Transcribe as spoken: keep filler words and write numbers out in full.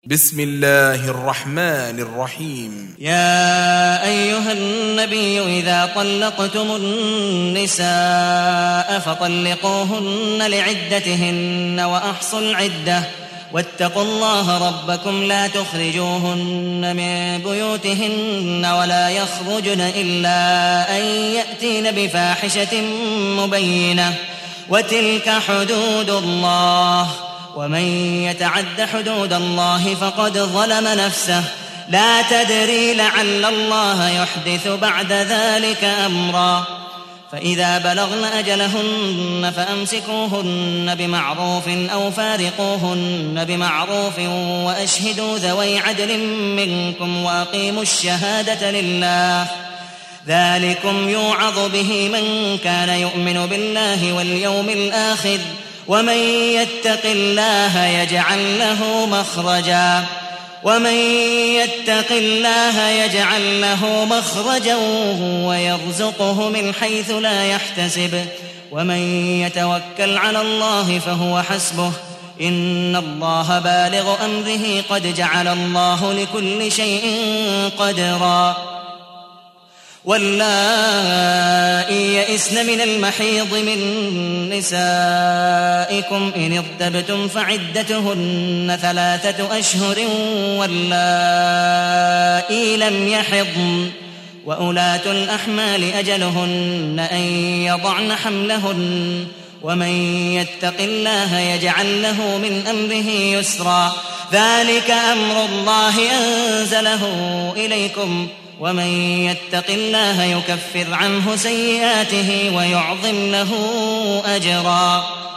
بسم الله الرحمن الرحيم. يا أيها النبي إذا طلقتم النساء فطلقوهن لعدتهن وأحصوا العدة واتقوا الله ربكم لا تخرجوهن من بيوتهن ولا يخرجن إلا أن يأتين بفاحشة مبينة وتلك حدود الله ومن يتعد حدود الله فقد ظلم نفسه لا تدري لعل الله يحدث بعد ذلك أمرا فإذا بلغن أجلهن فأمسكوهن بمعروف أو فارقوهن بمعروف وأشهدوا ذوي عدل منكم وأقيموا الشهادة لله ذلكم يوعظ به من كان يؤمن بالله واليوم الآخر ومن يتق الله يجعل له مخرجا ومن يتق الله يجعل له مخرجا ويرزقه من حيث لا يحتسب ومن يتوكل على الله فهو حسبه إن الله بالغ أمره قد جعل الله لكل شيء قدرا واللائي يئسن من المحيض من نسائكم إن ارتبتم فعدتهن ثلاثة أشهر واللائي لم يحضن وأولاة الأحمال أجلهن أن يضعن حملهن ومن يتق الله يجعل له من أمره يسرا ذلك أمر الله أنزله إليكم ومن يتق الله يكفر عنه سيئاته ويعظم له أجرا.